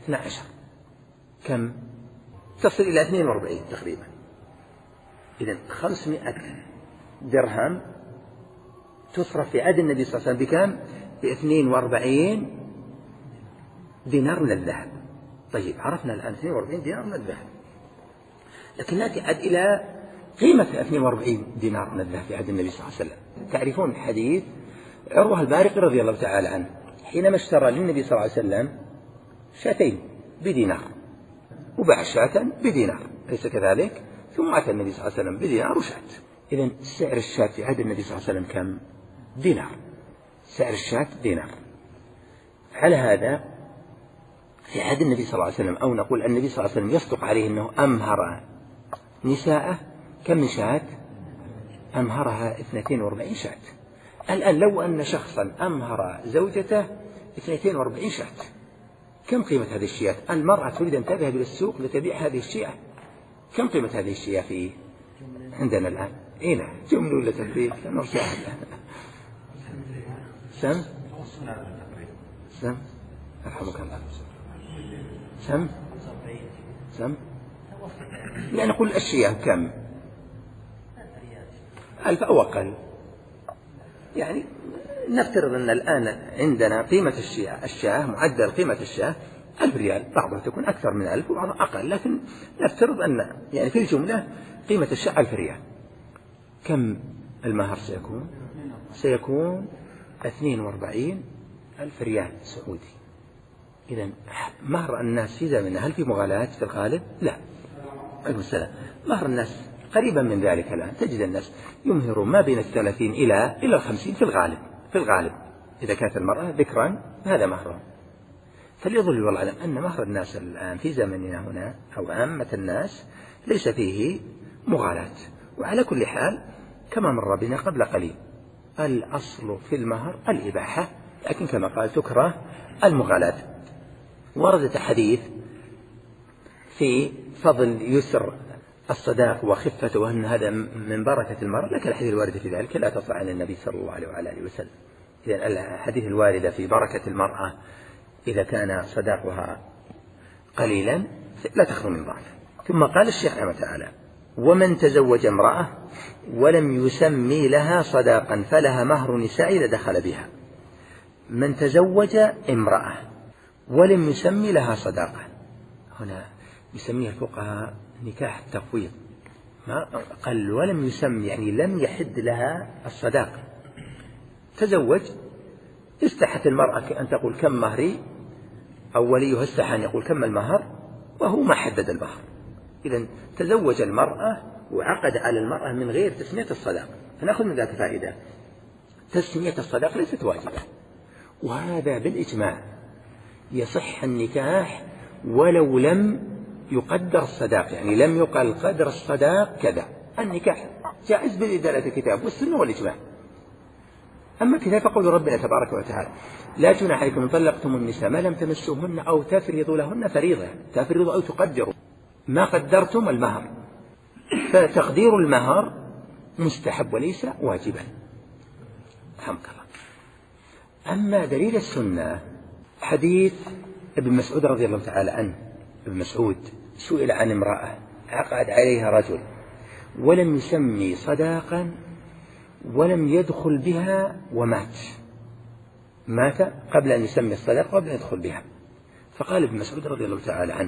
اثنا عشر كم؟ تصل إلى اثنين وأربعين تقريبا. إذن خمسمائة درهم تصرف في عهد النبي صلى الله عليه وسلم بكم؟ باثنين وأربعين دينار من الذهب. طيب عرفنا الآن اثنين وأربعين دينار من الذهب، لكن نأتي عد إلى قيمة اثنين وأربعين دينار من الذهب في عهد النبي صلى الله عليه وسلم. تعرفون حديث عروة البارقي رضي الله تعالى عنه حينما اشترى للنبي صلى الله عليه وسلم شاتين بدينار، وباع شاة بدينار، ليس كذلك؟ ثم أتى النبي صلى الله عليه وسلم بدينار وشاة. إذن سعر الشاة في عهد النبي صلى الله عليه وسلم كم؟ دينار. سعر الشاة دينار. على هذا في عهد النبي صلى الله عليه وسلم، أو نقول النبي صلى الله عليه وسلم يصدق عليه أنه أمهر نساءه كم من شاة؟ أمهرها اثنتين وأربعين شاة. الآن لو أن شخصا أمهر زوجته اثنتين وأربعين شاة، كم قيمة هذه الشياه؟ المرأة تريد أن تذهب إلى السوق لتبيع هذه الشياه، كم قيمة هذه الشياه في عندنا الآن؟ إيه نعم، جملة ولا تفريق؟ نرجع سم سم رحمك الله. سم سم لا نقول الشياه كم؟ ألف أو أقل. يعني نفترض أن الآن عندنا قيمة الشياه الشاه معدل قيمة الشاه ألف ريال، بعضها تكون أكثر من ألف وبعضها أقل، لكن نفترض أن يعني في الجملة قيمة الشاه ألف ريال. كم المهر سيكون؟ سيكون اثنين وأربعين ألف ريال سعودي. إذن مهر الناس في زمننا هل في مغالاة في الغالب؟ لا. عليه السلام. مهر الناس قريبا من ذلك الآن، تجد الناس يمهر ما بين الثلاثين إلى إلى الخمسين في الغالب. في الغالب إذا كانت المرأة ذكرا هذا مهرها. فليظل والعلم أن مهر الناس الآن في زمننا هنا أو عامة الناس ليس فيه مغالاة. وعلى كل حال كما مر بنا قبل قليل الأصل في المهر الإباحة، لكن كما قال تكره المغالاة. ورد حديث في فضل يسر الصداق وخفته وأن هذا من بركة المرء، لكن الحديث الواردة في ذلك لا تصح عن النبي صلى الله عليه وعلى آله وسلم. إذن الحديث الواردة في بركة المرأة إذا كان صداقها قليلا لا تخلو من ضعف. ثم قال الشيخ رحمه تعالى: ومن تزوج امرأة ولم يسمي لها صداقا فلها مهر نساء إذا دخل بها. من تزوج امرأة ولم يسمي لها صداقا، هنا يسميها الفقهاء نكاح التفويض، ما قال ولم يسمي يعني لم يحد لها الصداقة. تزوج، استحت المرأة أن تقول كم مهري، أو وليها استحى أن يقول كم المهر، وهو ما حدد المهر. إذن تزوج المرأة وعقد على المرأة من غير تسمية الصداقة، فنأخذ من ذلك فائدة تسمية الصداقة ليست واجبة، وهذا بالإجماع يصح النكاح ولو لم يقدر الصداق، يعني لم يقل قدر الصداق كذا. النكاح جائز بالإدلة الكتاب والسنة والإجماع. أما كتاب فقول ربنا تبارك وتعالى: لا جناح عليكم إن طلقتم النساء ما لم تمسوهن أو تفرضوا لهن فريضة. تفرضوا أو تقدروا، ما قدرتم المهر، فتقدير المهر مستحب وليس واجبا. رحمك الله. أما دليل السنة حديث ابن مسعود رضي الله تعالى عنه. ابن مسعود سئل عن امرأة عقد عليها رجل ولم يسمي صداقا ولم يدخل بها ومات، مات قبل أن يسمي الصداقة قبل أن يدخل بها. فقال ابن مسعود رضي الله تعالى عنه: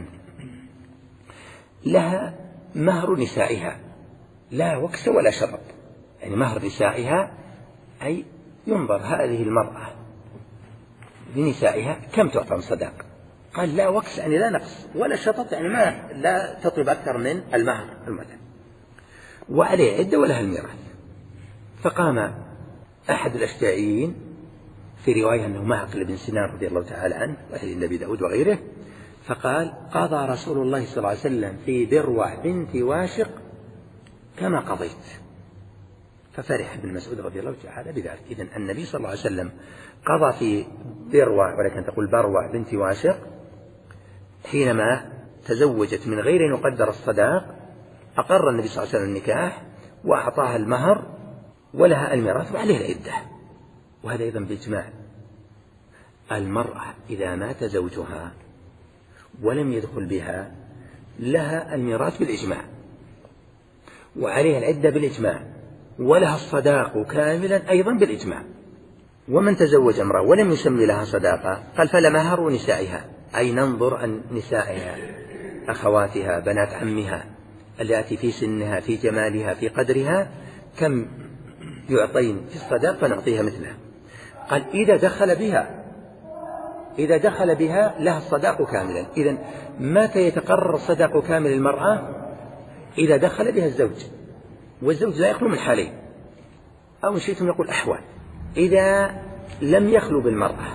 لها مهر نسائها لا وكس ولا شرط. يعني مهر نسائها أي ينظر هذه المرأة لنسائها كم تعطى من صداق. قال لا وكس يعني لا نقص ولا شطط، يعني ما لا تطلب أكثر من المهر المثل، وعليه عدة ولها الميراث. فقام أحد الأشجعيين في رواية أنه معقل بن سنان رضي الله تعالى عنه وأهل النبي داود وغيره، فقال: قضى رسول الله صلى الله عليه وسلم في بروع بنت واشق كما قضيت. ففرح ابن مسعود رضي الله تعالى بذلك. إذن النبي صلى الله عليه وسلم قضى في بروع، ولكن تقول بروع بنت واشق، حينما تزوجت من غير أن يقدر الصداق أقر النبي صلى الله عليه وسلم النكاح وأعطاها المهر ولها الميراث وعليه العدة. وهذا أيضا بإجماع. المرأة إذا مات زوجها ولم يدخل بها لها الميراث بالإجماع، وعليها العدة بالإجماع، ولها الصداق كاملا أيضا بالإجماع. ومن تزوج امرأة ولم يسمي لها صداقة قال فلمهر نسائها، أي ننظر أن نسائها أخواتها بنات عمها التي في سنها في جمالها في قدرها كم يعطين في الصداق فنعطيها مثلها. قال إذا دخل بها إذا دخل بها لها الصداق كاملا. إذن متى يتقرر الصداق كامل المرأة؟ إذا دخل بها الزوج، والزوج لا يخلو من حالين، أو إن شئتم يقول أحوال. إذا لم يخلو بالمرأة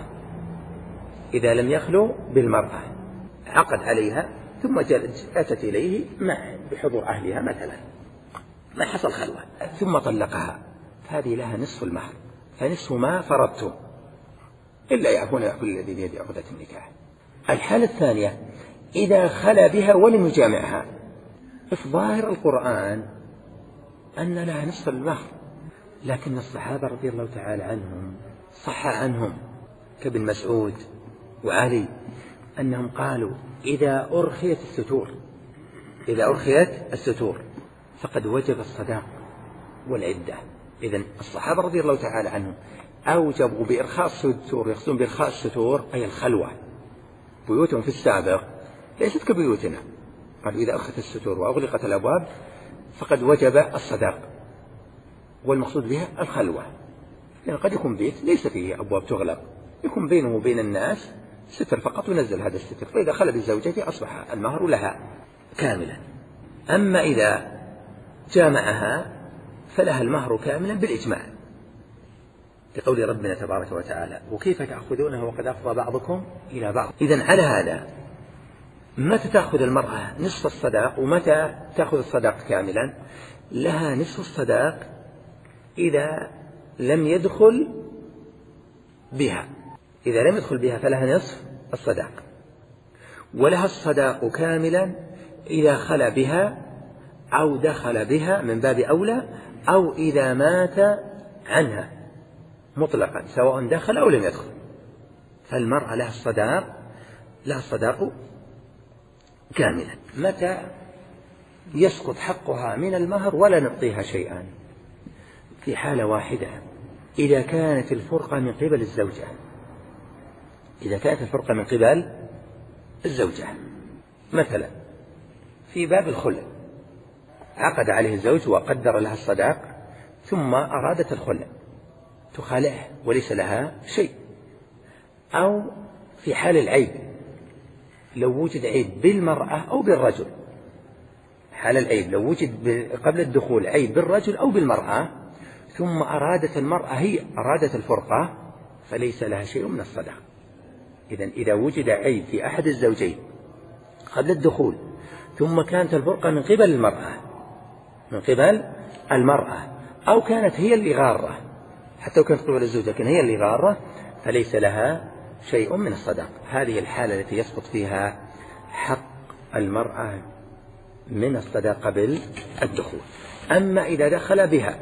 إذا لم يخلو بالمرأة عقد عليها ثم أتت إليه مع بحضور أهلها مثلا، ما حصل خلوة، ثم طلقها، فهذه لها نصف المهر، فنصف ما فرضتم إلا يعفون يأكل الذي بيد عقدة النكاح. الحالة الثانية إذا خلا بها ولم يجامعها، في ظاهر القرآن أن لها نصف المهر، لكن الصحابة رضي الله تعالى عنهم صح عنهم كابن مسعود وعلي أنهم قالوا إذا أرخيت الستور إذا أرخيت الستور فقد وجب الصداق والعدة. إذن الصحابة رضي الله تعالى عنهم أوجبوا بإرخاء الستور، يقصدون بإرخاء الستور أي الخلوة. بيوتهم في السابق ليست كبيوتنا، قالوا إذا أرخت الستور وأغلقت الأبواب فقد وجب الصداق، والمقصود بها الخلوة، لأن قد يكون بيت ليس فيه أبواب تغلق، يكون بينه وبين الناس ستر فقط ونزل هذا الستر، فإذا خلى بالزوجة أصبح المهر لها كاملا. أما إذا جامعها فلها المهر كاملا بالإجماع، لقول ربنا تبارك وتعالى وكيف تأخذونه وقد أفضى بعضكم إلى بعض. إذن على هذا متى تأخذ المرأة نصف الصداق ومتى تأخذ الصداق كاملا؟ لها نصف الصداق إذا لم يدخل بها إذا لم يدخل بها فلها نصف الصداق، ولها الصداق كاملا إذا خلا بها أو دخل بها من باب أولى، أو إذا مات عنها مطلقا سواء دخل أو لم يدخل، فالمرأة لها الصداق لها الصداق كاملا. متى يسقط حقها من المهر ولا نعطيها شيئا؟ في حالة واحدة، إذا كانت الفرقة من قبل الزوجة إذا كانت الفرقة من قبل الزوجة مثلا في باب الخلع، عقد عليه الزوج وقدر لها الصداق ثم أرادت الخلع تخالعه وليس لها شيء. أو في حال العيب، لو وجد عيب بالمرأة أو بالرجل، حال العيب لو وجد قبل الدخول عيب بالرجل أو بالمرأة ثم أرادت المرأة هي أرادت الفرقة فليس لها شيء من الصداق. إذن إذا وجد عيب في أحد الزوجين قبل الدخول ثم كانت الفرقة من قبل المرأة من قبل المرأة أو كانت هي اللي غارة، حتى لو كانت قبل الزوج لكن هي اللي غارة، فليس لها شيء من الصداق. هذه الحالة التي يسقط فيها حق المرأة من الصداق قبل الدخول. أما إذا دخل بها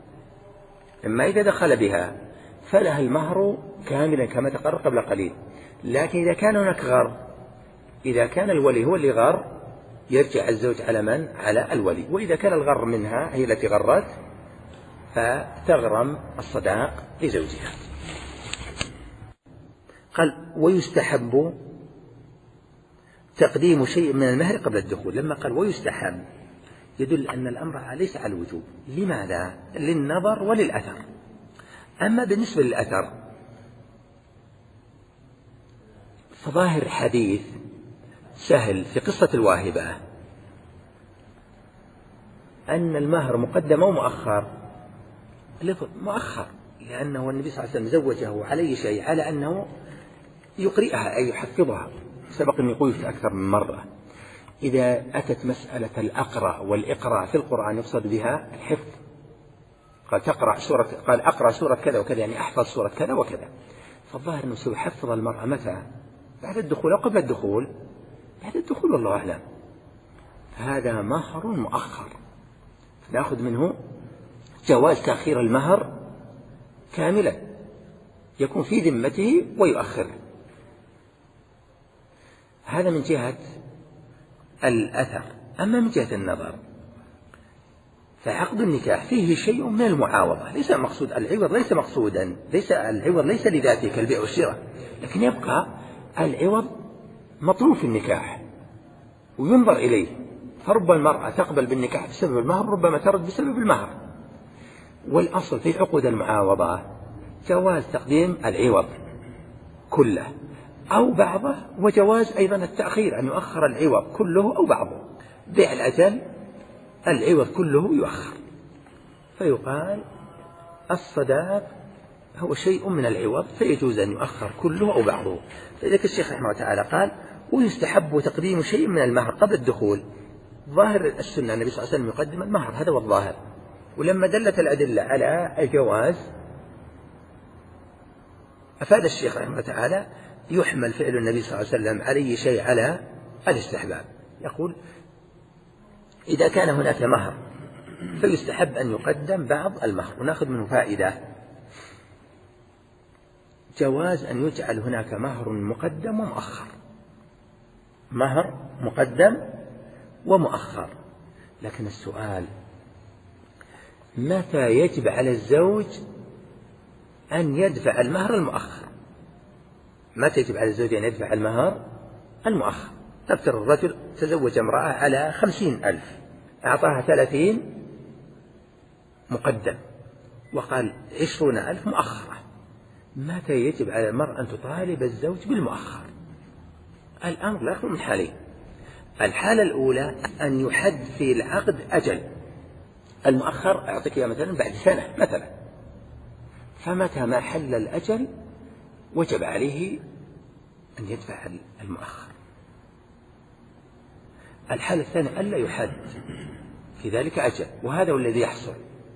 أما إذا دخل بها فلها المهر كاملا كما تقرر قبل قليل، لكن إذا كان هناك غر إذا كان الولي هو اللي غر يرجع الزوج على من؟ على الولي، وإذا كان الغر منها هي التي غرت فتغرم الصداق لزوجها. قال ويستحب تقديم شيء من المهر قبل الدخول. لما قال ويستحب يدل أن الأمر ليس على الوجوب. لماذا؟ للنظر وللأثر. أما بالنسبة للأثر فظاهر حديث سهل في قصة الواهبة أن المهر مقدم ومؤخر، مؤخر لأنه النبي صلى الله عليه وسلم زوجه على شيء على أنه يقرئها أي يحفظها، سبق أن يقول أكثر من مرة. إذا أتت مسألة الأقرأ والإقراء في القرآن يقصد بها الحفظ، قال تقرأ سورة قال أقرأ سورة كذا وكذا يعني أحفظ سورة كذا وكذا، فالظاهر أنه سيحفظ المرأة متى؟ بعد الدخول أو قبل الدخول؟ بعد الدخول والله أعلم. هذا مهر مؤخر، نأخذ منه جواز تأخير المهر كاملا يكون في ذمته ويؤخره. هذا من جهة الأثر. أما من جهة النظر فعقد النكاح فيه شيء من المعاوضة، ليس مقصود العوض، ليس مقصودا، ليس العوض ليس لذاته كالبيع والشراء، لكن يبقى العوض مطلوب في النكاح وينظر إليه. فرب المرأة تقبل بالنكاح بسبب المهر، ربما ترد بسبب المهر. والأصل في عقود المعاوضة جواز تقديم العوض كله أو بعضه، وجواز أيضا التأخير، أن يؤخر العوض كله أو بعضه. بيع الأجل العوض كله يؤخر، فيقال الصداق هو شيء من العوض فيجوز أن يؤخر كله أو بعضه. فلذلك الشيخ رحمه الله تعالى قال ويستحب تقديم شيء من المهر قبل الدخول. ظاهر السنة النبي صلى الله عليه وسلم يقدم المهر، هذا هو الظاهر. ولما دلت الأدلة على الجواز أفاد الشيخ رحمه الله تعالى يحمل فعل النبي صلى الله عليه وسلم عليه شيء على الاستحباب. يقول إذا كان هناك مهر فيستحب أن يقدم بعض المهر. ونأخذ منه فائدة جواز أن يجعل هناك مهر مقدم ومؤخر، مهر مقدم ومؤخر. لكن السؤال متى يجب على الزوج أن يدفع المهر المؤخر؟ متى يجب على الزوج أن يدفع المهر المؤخر؟ نفترض الرجل تزوج امرأة على خمسين ألف، أعطاها ثلاثين مقدم وقال عشرون ألف مؤخرة. متى يجب على المرأة أن تطالب الزوج بالمؤخر؟ الأمر لا يخلو من حالين. الحالة الأولى أن يحد في العقد أجل، المؤخر أعطيك مثلا بعد سنة مثلا، فمتى ما حل الأجل وجب عليه أن يدفع المؤخر. الحالة الثانية ألا يحد في ذلك أجل، وهذا هو الذي يحصل.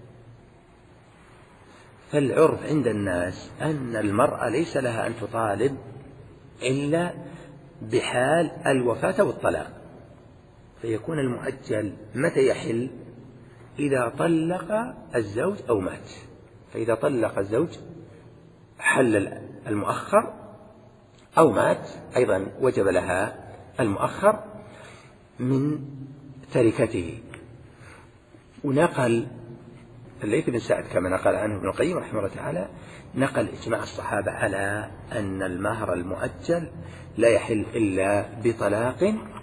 فالعرف عند الناس أن المرأة ليس لها أن تطالب إلا بحال الوفاة والطلاق، فيكون المؤجل متى يحل؟ إذا طلق الزوج أو مات. فإذا طلق الزوج حل المؤخر، أو مات أيضا وجب لها المؤخر من تركته. ونقل الليث بن سعد كما نقل عنه ابن القيم رحمه الله تعالى، نقل إجماع الصحابة على أن المهر المؤجل لا يحل إلا بطلاق